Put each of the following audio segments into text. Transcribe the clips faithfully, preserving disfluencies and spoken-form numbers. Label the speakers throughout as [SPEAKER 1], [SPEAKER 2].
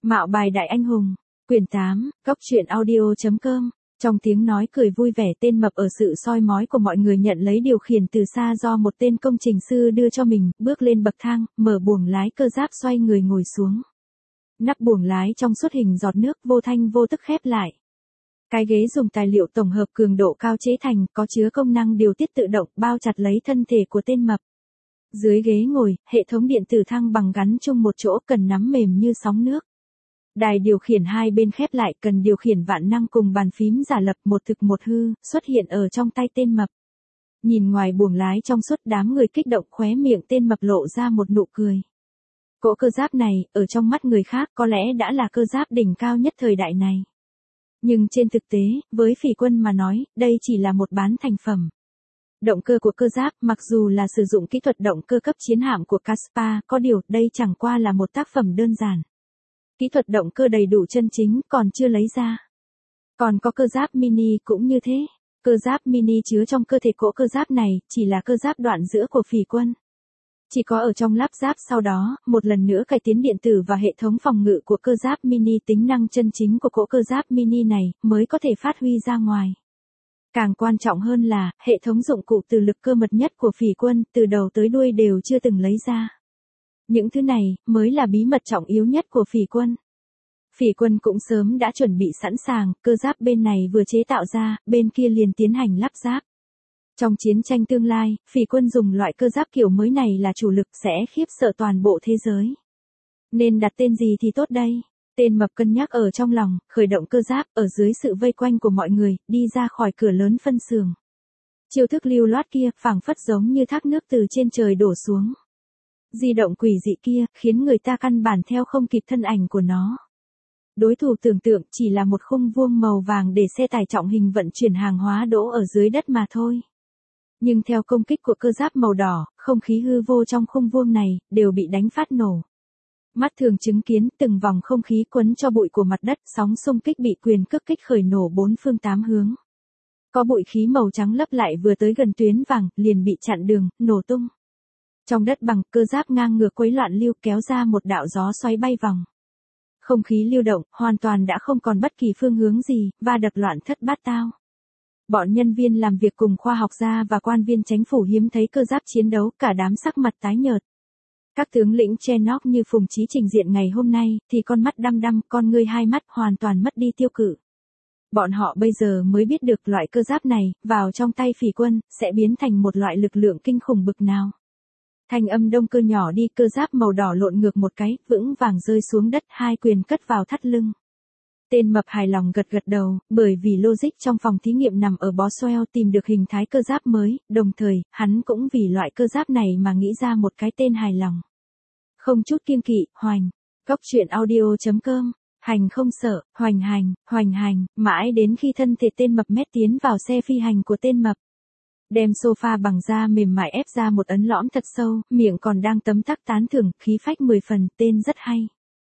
[SPEAKER 1] Mạo bài đại anh hùng, quyển tám, góc truyện audio.com. Trong tiếng nói cười vui vẻ, tên mập ở sự soi mói của mọi người nhận lấy điều khiển từ xa do một tên công trình sư đưa cho mình, bước lên bậc thang, mở buồng lái cơ giáp xoay người ngồi xuống. Nắp buồng lái trong suốt hình giọt nước, vô thanh vô tức khép lại. Cái ghế dùng tài liệu tổng hợp cường độ cao chế thành, có chứa công năng điều tiết tự động, bao chặt lấy thân thể của tên mập. Dưới ghế ngồi, hệ thống điện tử thăng bằng gắn chung một chỗ, cần nắm mềm như sóng nước. Đài điều khiển hai bên khép lại, cần điều khiển vạn năng cùng bàn phím giả lập một thực một hư, xuất hiện ở trong tay tên mập. Nhìn ngoài buồng lái trong suốt, đám người kích động, khóe miệng tên mập lộ ra một nụ cười. Cỗ cơ giáp này, ở trong mắt người khác có lẽ đã là cơ giáp đỉnh cao nhất thời đại này. Nhưng trên thực tế, với Phỉ Quân mà nói, đây chỉ là một bán thành phẩm. Động cơ của cơ giáp, mặc dù là sử dụng kỹ thuật động cơ cấp chiến hạm của Caspar, có điều, đây chẳng qua là một tác phẩm đơn giản. Kỹ thuật động cơ đầy đủ chân chính, còn chưa lấy ra. Còn có cơ giáp mini cũng như thế. Cơ giáp mini chứa trong cơ thể cỗ cơ giáp này, chỉ là cơ giáp đoạn giữa của Phỉ Quân. Chỉ có ở trong lắp ráp sau đó, một lần nữa cải tiến điện tử và hệ thống phòng ngự của cơ giáp mini, tính năng chân chính của cỗ cơ giáp mini này, mới có thể phát huy ra ngoài. Càng quan trọng hơn là, hệ thống dụng cụ từ lực cơ mật nhất của Phỉ Quân, từ đầu tới đuôi đều chưa từng lấy ra. Những thứ này, mới là bí mật trọng yếu nhất của Phỉ Quân. Phỉ Quân cũng sớm đã chuẩn bị sẵn sàng, cơ giáp bên này vừa chế tạo ra, bên kia liền tiến hành lắp ráp. Trong chiến tranh tương lai, Phỉ Quân dùng loại cơ giáp kiểu mới này là chủ lực, sẽ khiếp sợ toàn bộ thế giới. Nên đặt tên gì thì tốt đây? Tên mập cân nhắc ở trong lòng, khởi động cơ giáp, ở dưới sự vây quanh của mọi người, đi ra khỏi cửa lớn phân xưởng. Chiêu thức lưu loát kia, phảng phất giống như thác nước từ trên trời đổ xuống. Di động quỷ dị kia, khiến người ta căn bản theo không kịp thân ảnh của nó. Đối thủ tưởng tượng chỉ là một khung vuông màu vàng để xe tải trọng hình vận chuyển hàng hóa đỗ ở dưới đất mà thôi. Nhưng theo công kích của cơ giáp màu đỏ, không khí hư vô trong khung vuông này, đều bị đánh phát nổ. Mắt thường chứng kiến từng vòng không khí quấn cho bụi của mặt đất, sóng xung kích bị quyền cước kích khởi nổ bốn phương tám hướng. Có bụi khí màu trắng lấp lại vừa tới gần tuyến vàng, liền bị chặn đường, nổ tung. Trong đất bằng, cơ giáp ngang ngược quấy loạn lưu, kéo ra một đạo gió xoáy bay vòng. Không khí lưu động, hoàn toàn đã không còn bất kỳ phương hướng gì, va đập loạn thất bát tao. Bọn nhân viên làm việc cùng khoa học gia và quan viên chính phủ hiếm thấy cơ giáp chiến đấu, cả đám sắc mặt tái nhợt. Các tướng lĩnh Chenock như Phùng Chí trình diện ngày hôm nay, thì con mắt đăm đăm, con ngươi hai mắt hoàn toàn mất đi tiêu cự. Bọn họ bây giờ mới biết được loại cơ giáp này, vào trong tay Phỉ Quân, sẽ biến thành một loại lực lượng kinh khủng bực nào. Thanh âm động cơ nhỏ đi, cơ giáp màu đỏ lộn ngược một cái, vững vàng rơi xuống đất, hai quyền cất vào thắt lưng. Tên mập hài lòng gật gật đầu, bởi vì logic trong phòng thí nghiệm nằm ở Boswell tìm được hình thái cơ giáp mới, đồng thời, hắn cũng vì loại cơ giáp này mà nghĩ ra một cái tên hài lòng. Không chút kiêng kỵ, hoành. Góc truyện audio.com. Hành không sợ, hoành hành, hoành hành, mãi đến khi thân thể tên mập mét tiến vào xe phi hành của tên mập. Đem sofa bằng da mềm mại ép ra một ấn lõm thật sâu, miệng còn đang tấm tắc tán thưởng, khí phách mười phần, tên rất hay.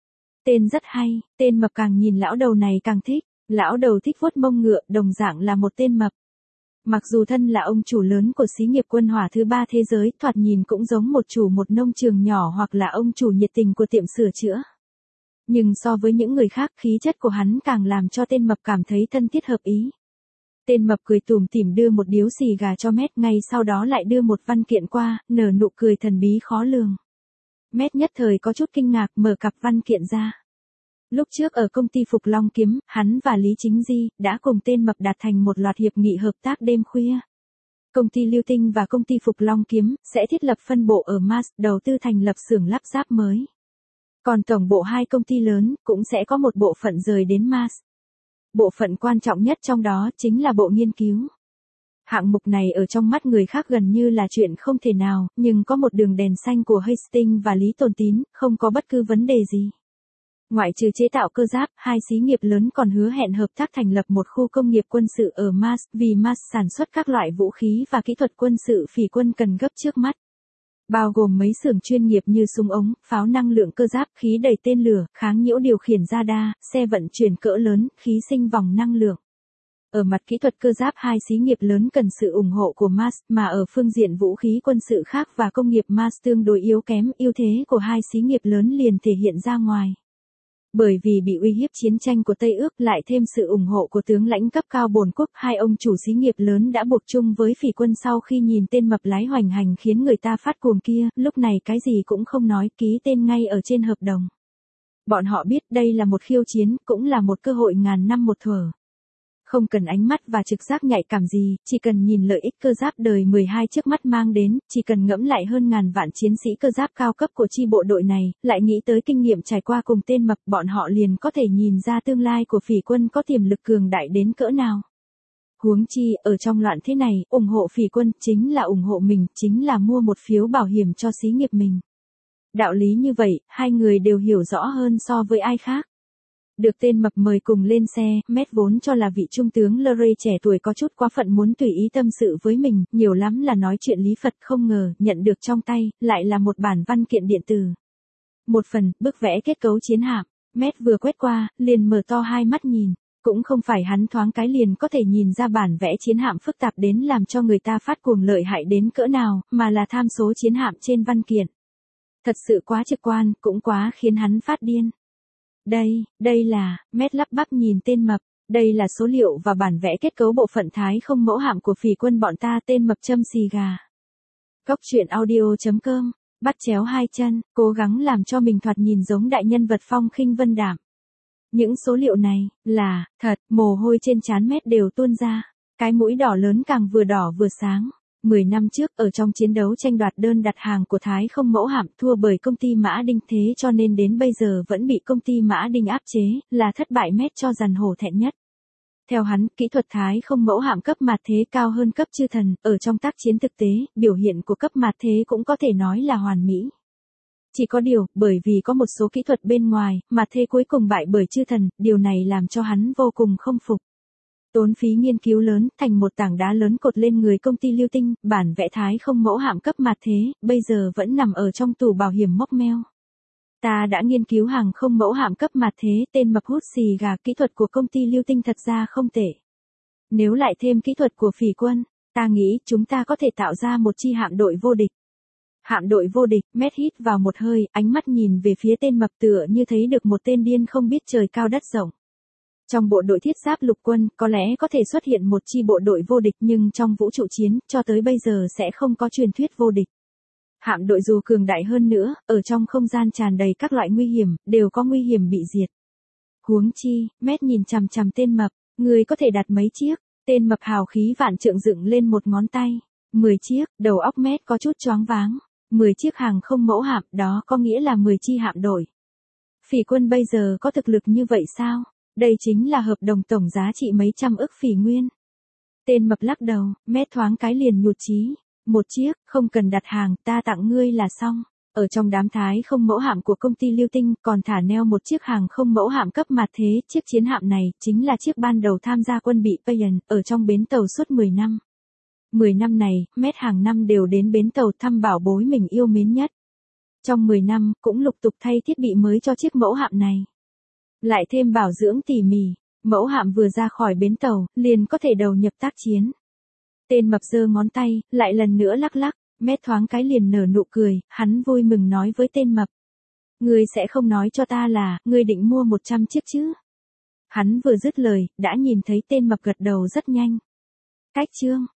[SPEAKER 1] Tên rất hay, tên mập càng nhìn lão đầu này càng thích, lão đầu thích vuốt mông ngựa, đồng dạng là một tên mập. Mặc dù thân là ông chủ lớn của xí nghiệp quân hỏa thứ ba thế giới, thoạt nhìn cũng giống một chủ một nông trường nhỏ hoặc là ông chủ nhiệt tình của tiệm sửa chữa. Nhưng so với những người khác, khí chất của hắn càng làm cho tên mập cảm thấy thân thiết hợp ý. Tên mập cười tủm tỉm đưa một điếu xì gà cho Mét, ngay sau đó lại đưa một văn kiện qua, nở nụ cười thần bí khó lường. Mét nhất thời có chút kinh ngạc, mở cặp văn kiện ra. Lúc trước ở công ty Phục Long Kiếm, hắn và Lý Chính Di đã cùng tên mập đạt thành một loạt hiệp nghị hợp tác đêm khuya. Công ty Lưu Tinh và công ty Phục Long Kiếm sẽ thiết lập phân bộ ở Mars, đầu tư thành lập xưởng lắp ráp mới. Còn tổng bộ hai công ty lớn cũng sẽ có một bộ phận rời đến Mars. Bộ phận quan trọng nhất trong đó chính là bộ nghiên cứu. Hạng mục này ở trong mắt người khác gần như là chuyện không thể nào, nhưng có một đường đèn xanh của Hastings và Lý Tồn Tín, không có bất cứ vấn đề gì. Ngoại trừ chế tạo cơ giáp, hai xí nghiệp lớn còn hứa hẹn hợp tác thành lập một khu công nghiệp quân sự ở Mars, vì Mars sản xuất các loại vũ khí và kỹ thuật quân sự Phỉ Quân cần gấp trước mắt. Bao gồm mấy xưởng chuyên nghiệp như súng ống, pháo năng lượng cơ giáp, khí đẩy tên lửa, kháng nhiễu điều khiển radar, xe vận chuyển cỡ lớn, khí sinh vòng năng lượng. Ở mặt kỹ thuật cơ giáp, hai xí nghiệp lớn cần sự ủng hộ của Mars, mà ở phương diện vũ khí quân sự khác và công nghiệp Mars tương đối yếu kém, ưu thế của hai xí nghiệp lớn liền thể hiện ra ngoài. Bởi vì bị uy hiếp chiến tranh của Tây Ước lại thêm sự ủng hộ của tướng lãnh cấp cao Bồn Quốc, hai ông chủ xí nghiệp lớn đã buộc chung với phỉ quân sau khi nhìn tên mập lái hoành hành khiến người ta phát cuồng kia, lúc này cái gì cũng không nói, ký tên ngay ở trên hợp đồng. Bọn họ biết đây là một khiêu chiến, cũng là một cơ hội ngàn năm một thuở. Không cần ánh mắt và trực giác nhạy cảm gì, chỉ cần nhìn lợi ích cơ giáp đời mười hai trước mắt mang đến, chỉ cần ngẫm lại hơn ngàn vạn chiến sĩ cơ giáp cao cấp của chi bộ đội này, lại nghĩ tới kinh nghiệm trải qua cùng tên mập, bọn họ liền có thể nhìn ra tương lai của phỉ quân có tiềm lực cường đại đến cỡ nào. Huống chi, ở trong loạn thế này, ủng hộ phỉ quân chính là ủng hộ mình, chính là mua một phiếu bảo hiểm cho xí nghiệp mình. Đạo lý như vậy, hai người đều hiểu rõ hơn so với ai khác. Được tên mập mời cùng lên xe, Matt vốn cho là vị trung tướng Luray trẻ tuổi có chút quá phận muốn tùy ý tâm sự với mình, nhiều lắm là nói chuyện lý Phật, không ngờ, nhận được trong tay, lại là một bản văn kiện điện tử. Một phần, bức vẽ kết cấu chiến hạm, Matt vừa quét qua, liền mở to hai mắt nhìn, cũng không phải hắn thoáng cái liền có thể nhìn ra bản vẽ chiến hạm phức tạp đến làm cho người ta phát cuồng lợi hại đến cỡ nào, mà là tham số chiến hạm trên văn kiện. Thật sự quá trực quan, cũng quá khiến hắn phát điên. Đây, đây là, Matt lắp bắp nhìn tên mập, đây là số liệu và bản vẽ kết cấu bộ phận thái không mẫu hạm của phỉ quân bọn ta. Tên mập châm xì gà. Cóc truyện audio chấm com, bắt chéo hai chân, cố gắng làm cho mình thoạt nhìn giống đại nhân vật phong khinh vân đạm. Những số liệu này, là, thật, mồ hôi trên trán Matt đều tuôn ra, cái mũi đỏ lớn càng vừa đỏ vừa sáng. Mười năm trước, ở trong chiến đấu tranh đoạt đơn đặt hàng của Thái không mẫu hạm thua bởi công ty Mã Đinh, thế cho nên đến bây giờ vẫn bị công ty Mã Đinh áp chế, là thất bại Matt cho dằn hổ thẹn nhất. Theo hắn, kỹ thuật Thái không mẫu hạm cấp mạt thế cao hơn cấp chư thần, ở trong tác chiến thực tế, biểu hiện của cấp mạt thế cũng có thể nói là hoàn mỹ. Chỉ có điều, bởi vì có một số kỹ thuật bên ngoài, mạt thế cuối cùng bại bởi chư thần, điều này làm cho hắn vô cùng không phục. Tốn phí nghiên cứu lớn, thành một tảng đá lớn cột lên người công ty Lưu Tinh, bản vẽ Thái không mẫu hạm cấp mạt thế, bây giờ vẫn nằm ở trong tủ bảo hiểm móc meo. Ta đã nghiên cứu hàng không mẫu hạm cấp mạt thế, tên mập hút xì gà, kỹ thuật của công ty Lưu Tinh thật ra không tệ. Nếu lại thêm kỹ thuật của phỉ quân, ta nghĩ chúng ta có thể tạo ra một chi hạm đội vô địch. Hạm đội vô địch, Matt hít vào một hơi, ánh mắt nhìn về phía tên mập tựa như thấy được một tên điên không biết trời cao đất rộng. Trong bộ đội thiết giáp lục quân, có lẽ có thể xuất hiện một chi bộ đội vô địch, nhưng trong vũ trụ chiến, cho tới bây giờ sẽ không có truyền thuyết vô địch. Hạm đội dù cường đại hơn nữa, ở trong không gian tràn đầy các loại nguy hiểm, đều có nguy hiểm bị diệt. Huống chi, Matt nhìn chằm chằm tên mập, người có thể đặt mấy chiếc, tên mập hào khí vạn trượng dựng lên một ngón tay. Mười chiếc, đầu óc Matt có chút choáng váng. Mười chiếc hàng không mẫu hạm, đó có nghĩa là mười chi hạm đội. Phỉ quân bây giờ có thực lực như vậy sao? Đây chính là hợp đồng tổng giá trị mấy trăm ức phỉ nguyên. Tên mập lắc đầu, Matt thoáng cái liền nhụt chí. Một chiếc, không cần đặt hàng, ta tặng ngươi là xong. Ở trong đám Thái không mẫu hạm của công ty Lưu Tinh còn thả neo một chiếc hàng không mẫu hạm cấp mạt thế. Chiếc chiến hạm này chính là chiếc ban đầu tham gia quân bị Payan, ở trong bến tàu suốt mười năm. mười năm này, Matt hàng năm đều đến bến tàu thăm bảo bối mình yêu mến nhất. Trong mười năm, cũng lục tục thay thiết bị mới cho chiếc mẫu hạm này. Lại thêm bảo dưỡng tỉ mỉ, mẫu hạm vừa ra khỏi bến tàu, liền có thể đầu nhập tác chiến. Tên mập giơ ngón tay, lại lần nữa lắc lắc, Matt thoáng cái liền nở nụ cười, hắn vui mừng nói với tên mập. Ngươi sẽ không nói cho ta là, ngươi định mua một trăm chiếc chứ? Hắn vừa dứt lời, đã nhìn thấy tên mập gật đầu rất nhanh. Cách chương.